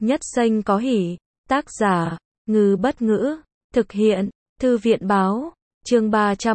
Nhất xanh có hỉ. Tác giả, Ngư Bất Ngữ. Thực hiện, Thư viện Báo. Chương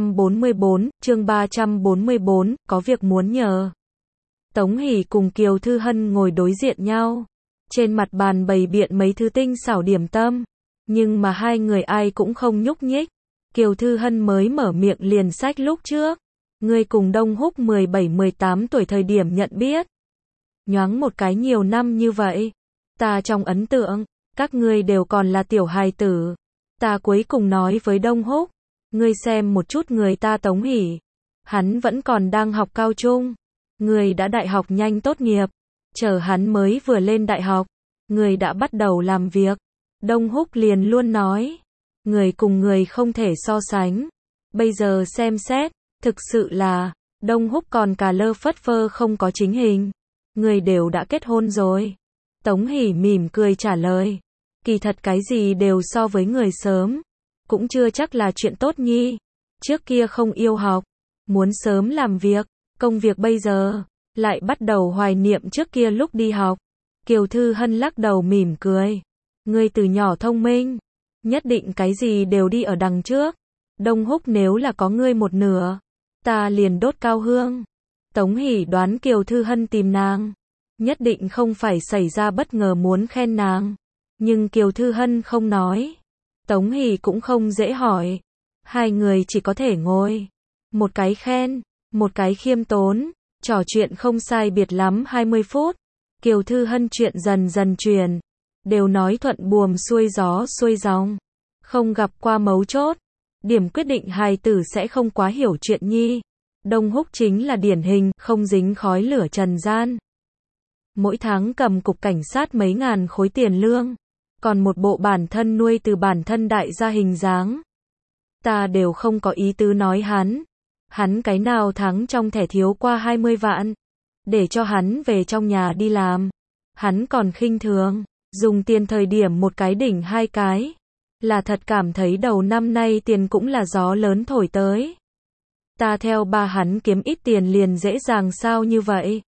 344, có việc muốn nhờ. Tống Hỷ cùng Kiều Thư Hân ngồi đối diện nhau. Trên mặt bàn bày biện mấy thứ tinh xảo điểm tâm. Nhưng mà hai người ai cũng không nhúc nhích. Kiều Thư Hân mới mở miệng liền xách lúc trước. Ngươi cùng Đông Húc 17-18 tuổi thời điểm nhận biết. Nhoáng một cái nhiều năm như vậy. Ta trong ấn tượng, các ngươi đều còn là tiểu hài tử. Ta cuối cùng nói với Đông Húc. Ngươi xem một chút người ta Tống Hỷ. Hắn vẫn còn đang học cao trung. Ngươi đã đại học nhanh tốt nghiệp. Chờ hắn mới vừa lên đại học. Ngươi đã bắt đầu làm việc. Đông Húc liền luôn nói. Người cùng người không thể so sánh. Bây giờ xem xét, thực sự là, Đông Húc còn cà lơ phất phơ không có chính hình. Người đều đã kết hôn rồi. Tống Hỷ mỉm cười trả lời. Kỳ thật cái gì đều so với người sớm. Cũng chưa chắc là chuyện tốt nhi. Trước kia không yêu học. Muốn sớm làm việc. Công việc bây giờ. Lại bắt đầu hoài niệm trước kia lúc đi học. Kiều Thư Hân lắc đầu mỉm cười. Ngươi từ nhỏ thông minh. Nhất định cái gì đều đi ở đằng trước. Đông Húc nếu là có ngươi một nửa. Ta liền đốt cao hương. Tống Hỷ đoán Kiều Thư Hân tìm nàng. Nhất định không phải xảy ra bất ngờ muốn khen nàng. Nhưng Kiều Thư Hân không nói. Tống Hỷ cũng không dễ hỏi. Hai người chỉ có thể ngồi. Một cái khen, một cái khiêm tốn. Trò chuyện không sai biệt lắm 20 phút. Kiều Thư Hân chuyện dần dần truyền. Đều nói thuận buồm xuôi gió xuôi dòng. Không gặp qua mấu chốt. Điểm quyết định hài tử sẽ không quá hiểu chuyện nhi. Đông Húc chính là điển hình, không dính khói lửa trần gian. Mỗi tháng cầm cục cảnh sát mấy ngàn khối tiền lương. Còn một bộ bản thân nuôi từ bản thân đại gia hình dáng. Ta đều không có ý tứ nói hắn. Hắn cái nào tháng trong thẻ thiếu qua 20 vạn. Để cho hắn về trong nhà đi làm. Hắn còn khinh thường. Dùng tiền thời điểm một cái đỉnh hai cái. Là thật cảm thấy đầu năm nay tiền cũng là gió lớn thổi tới. Ta theo ba hắn kiếm ít tiền liền dễ dàng sao như vậy.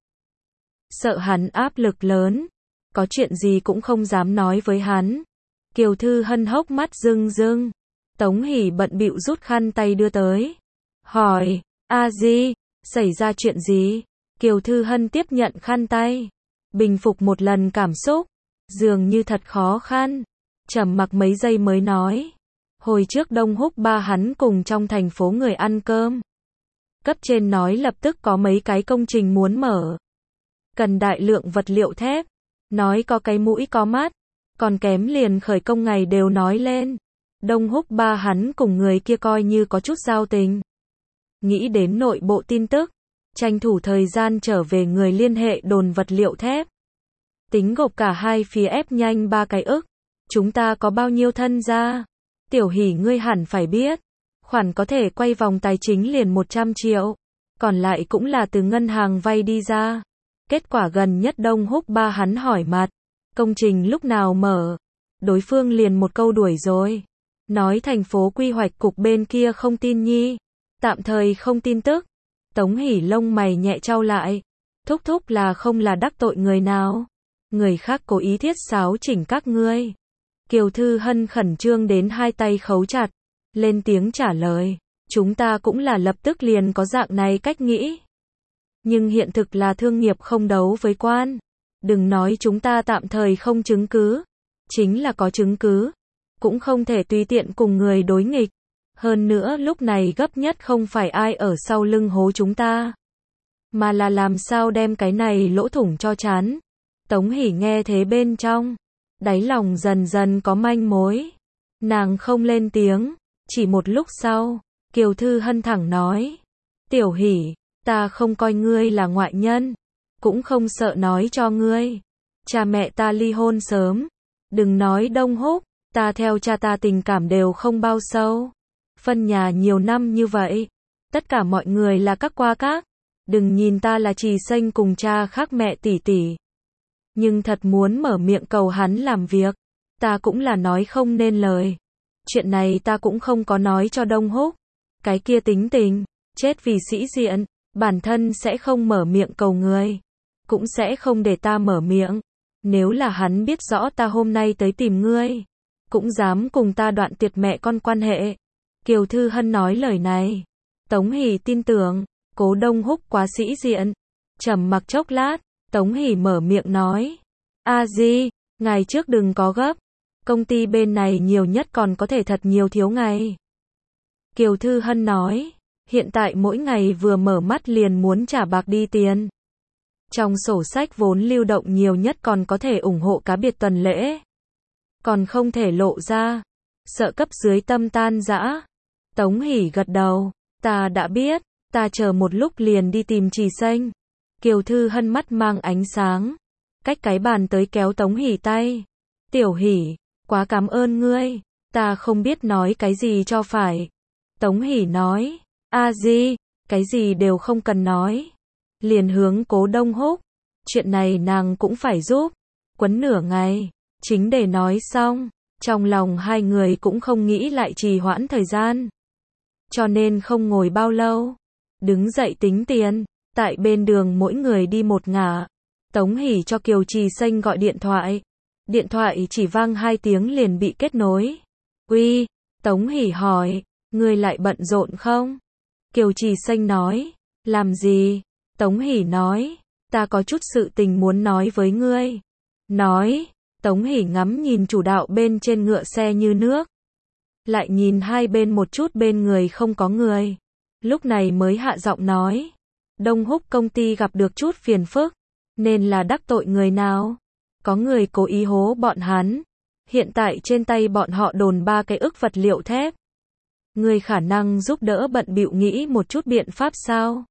Sợ hắn áp lực lớn. Có chuyện gì cũng không dám nói với hắn. Kiều Thư Hân hốc mắt rưng rưng. Tống Hỷ bận bịu rút khăn tay đưa tới. Hỏi, a di, xảy ra chuyện gì? Kiều Thư Hân tiếp nhận khăn tay. Bình phục một lần cảm xúc. Dường như thật khó khăn. Trầm mặc mấy giây mới nói. Hồi trước Đông Húc ba hắn cùng trong thành phố người ăn cơm. Cấp trên nói lập tức có mấy cái công trình muốn mở. Cần đại lượng vật liệu thép. Nói có cái mũi có mắt. Còn kém liền khởi công ngày đều nói lên. Đông Húc ba hắn cùng người kia coi như có chút giao tình. Nghĩ đến nội bộ tin tức. Tranh thủ thời gian trở về người liên hệ đồn vật liệu thép. Tính gộp cả hai phía ép nhanh 3 cái ức. Chúng ta có bao nhiêu thân gia? Tiểu Hỷ ngươi hẳn phải biết. Khoản có thể quay vòng tài chính liền 100 triệu. Còn lại cũng là từ ngân hàng vay đi ra. Kết quả gần nhất Đông Húc ba hắn hỏi mặt. Công trình lúc nào mở? Đối phương liền một câu đuổi rồi. Nói thành phố quy hoạch cục bên kia không tin nhi. Tạm thời không tin tức. Tống Hỷ lông mày nhẹ chau lại. Thúc thúc là không là đắc tội người nào. Người khác cố ý thiết sáo chỉnh các ngươi. Kiều Thư Hân khẩn trương đến hai tay khấu chặt. Lên tiếng trả lời. Chúng ta cũng là lập tức liền có dạng này cách nghĩ. Nhưng hiện thực là thương nghiệp không đấu với quan. Đừng nói chúng ta tạm thời không chứng cứ. Chính là có chứng cứ. Cũng không thể tùy tiện cùng người đối nghịch. Hơn nữa lúc này gấp nhất không phải ai ở sau lưng hố chúng ta. Mà là làm sao đem cái này lỗ thủng cho chán. Tống Hỷ nghe thế bên trong. Đáy lòng dần dần có manh mối. Nàng không lên tiếng. Chỉ một lúc sau. Kiều Thư Hân thẳng nói. Tiểu Hỷ, ta không coi ngươi là ngoại nhân. Cũng không sợ nói cho ngươi. Cha mẹ ta ly hôn sớm. Đừng nói Đông Húc. Ta theo cha ta tình cảm đều không bao sâu. Phân nhà nhiều năm như vậy. Tất cả mọi người là các qua các. Đừng nhìn ta là trì xanh cùng cha khác mẹ tỷ tỷ. Nhưng thật muốn mở miệng cầu hắn làm việc. Ta cũng là nói không nên lời. Chuyện này ta cũng không có nói cho Đông Húc. Cái kia tính tình. Chết vì sĩ diện. Bản thân sẽ không mở miệng cầu người. Cũng sẽ không để ta mở miệng. Nếu là hắn biết rõ ta hôm nay tới tìm ngươi, cũng dám cùng ta đoạn tuyệt mẹ con quan hệ. Kiều Thư Hân nói lời này, Tống Hỷ tin tưởng, Cố Đông Húc quá sĩ diện. Trầm mặc chốc lát, Tống Hỷ mở miệng nói, A Di, ngài trước đừng có gấp, công ty bên này nhiều nhất còn có thể thật nhiều thiếu ngày. Kiều Thư Hân nói, hiện tại mỗi ngày vừa mở mắt liền muốn trả bạc đi tiền. Trong sổ sách vốn lưu động nhiều nhất còn có thể ủng hộ cá biệt tuần lễ. Còn không thể lộ ra, sợ cấp dưới tâm tan rã. Tống Hỷ gật đầu, ta đã biết, ta chờ một lúc liền đi tìm Trì Xanh. Kiều Thư Hân mắt mang ánh sáng, cách cái bàn tới kéo Tống Hỷ tay. Tiểu Hỷ, quá cảm ơn ngươi, ta không biết nói cái gì cho phải. Tống Hỷ nói, A Di, cái gì đều không cần nói. Liền hướng Cố Đông Húc, chuyện này nàng cũng phải giúp. Quấn nửa ngày, chính để nói xong, trong lòng hai người cũng không nghĩ lại trì hoãn thời gian. Cho nên không ngồi bao lâu, đứng dậy tính tiền, tại bên đường mỗi người đi một ngả. Tống Hỷ cho Kiều Trì Xanh gọi điện thoại. Điện thoại chỉ vang 2 tiếng liền bị kết nối. Uy, Tống Hỷ hỏi, ngươi lại bận rộn không? Kiều Trì Xanh nói, làm gì? Tống Hỷ nói, ta có chút sự tình muốn nói với ngươi. Nói, Tống Hỷ ngắm nhìn chủ đạo bên trên ngựa xe như nước. Lại nhìn hai bên một chút bên người không có người. Lúc này mới hạ giọng nói, Đông Húc công ty gặp được chút phiền phức, nên là đắc tội người nào? Có người cố ý hố bọn hắn. Hiện tại trên tay bọn họ đồn 3 cái ức vật liệu thép. Ngươi khả năng giúp đỡ bận bịu nghĩ một chút biện pháp sao?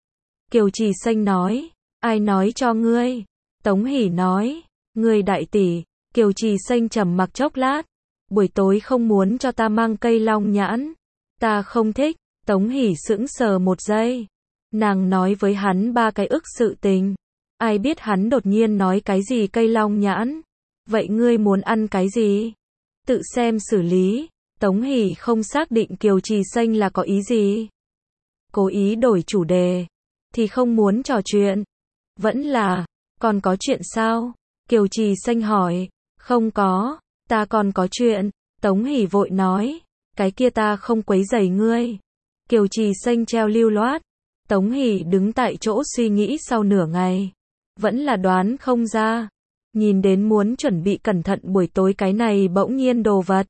Kiều Trì Xanh nói, ai nói cho ngươi? Tống Hỷ nói, ngươi đại tỷ. Kiều Trì Xanh trầm mặc chốc lát, buổi tối không muốn cho ta mang cây long nhãn. Ta không thích. Tống Hỷ sững sờ một giây. Nàng nói với hắn 3 cái ức sự tình. Ai biết hắn đột nhiên nói cái gì cây long nhãn. Vậy ngươi muốn ăn cái gì? Tự xem xử lý. Tống Hỷ không xác định Kiều Trì Xanh là có ý gì. Cố ý đổi chủ đề. Thì không muốn trò chuyện. Vẫn là, còn có chuyện sao? Kiều Trì Xanh hỏi. Không có, ta còn có chuyện. Tống Hỷ vội nói, cái kia ta không quấy rầy ngươi. Kiều Trì Xanh treo lưu loát. Tống Hỷ đứng tại chỗ suy nghĩ sau nửa ngày. Vẫn là đoán không ra. Nhìn đến muốn chuẩn bị cẩn thận buổi tối cái này bỗng nhiên đồ vật.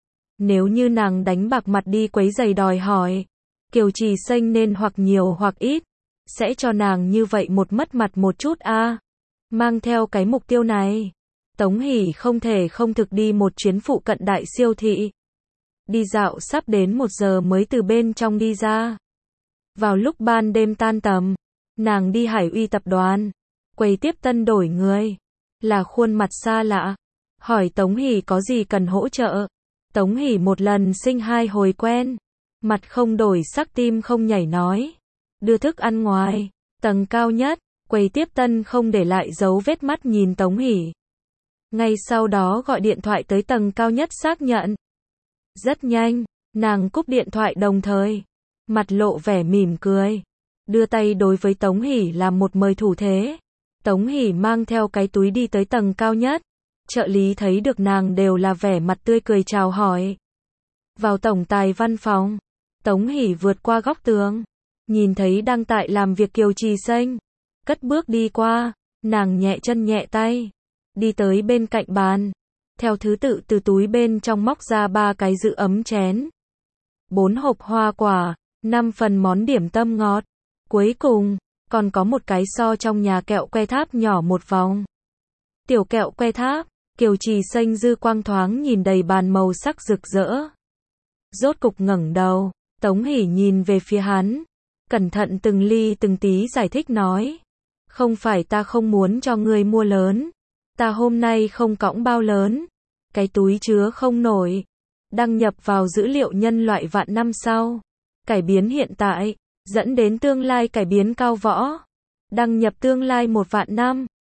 Nếu như nàng đánh bạc mặt đi quấy rầy đòi hỏi, Kiều Trì Xanh nên hoặc nhiều hoặc ít sẽ cho nàng như vậy một mất mặt một chút a. Mang theo cái mục tiêu này, Tống Hỷ không thể không thực đi một chuyến phụ cận đại siêu thị. Đi dạo sắp đến 1 giờ mới từ bên trong đi ra. Vào lúc ban đêm tan tầm, nàng đi Hải Uy tập đoàn, quầy tiếp tân đổi người, là khuôn mặt xa lạ, hỏi Tống Hỷ có gì cần hỗ trợ. Tống Hỷ một lần sinh 2 hồi quen, mặt không đổi sắc tim không nhảy nói, đưa thức ăn ngoài, tầng cao nhất. Quầy tiếp tân không để lại dấu vết mắt nhìn Tống Hỷ. Ngay sau đó gọi điện thoại tới tầng cao nhất xác nhận. Rất nhanh, nàng cúp điện thoại đồng thời, mặt lộ vẻ mỉm cười, đưa tay đối với Tống Hỷ làm một mời thủ thế. Tống Hỷ mang theo cái túi đi tới tầng cao nhất. Trợ lý thấy được nàng đều là vẻ mặt tươi cười chào hỏi. Vào tổng tài văn phòng, Tống Hỷ vượt qua góc tường, nhìn thấy đang tại làm việc Kiều Trì Xanh. Cất bước đi qua, nàng nhẹ chân nhẹ tay, đi tới bên cạnh bàn, theo thứ tự từ túi bên trong móc ra 3 cái giữ ấm chén, 4 hộp hoa quả, 5 phần món điểm tâm ngọt, cuối cùng, còn có một cái so trong nhà kẹo que tháp nhỏ một vòng. Tiểu kẹo que tháp, Kiều Trì Xanh dư quang thoáng nhìn đầy bàn màu sắc rực rỡ. Rốt cục ngẩng đầu, Tống Hỷ nhìn về phía hắn, cẩn thận từng ly từng tí giải thích nói. Không phải ta không muốn cho ngươi mua lớn. Ta hôm nay không cõng bao lớn. Cái túi chứa không nổi. Đăng nhập vào dữ liệu nhân loại vạn năm sau. Cải biến hiện tại, dẫn đến tương lai cải biến cao võ. Đăng nhập tương lai 1 vạn năm.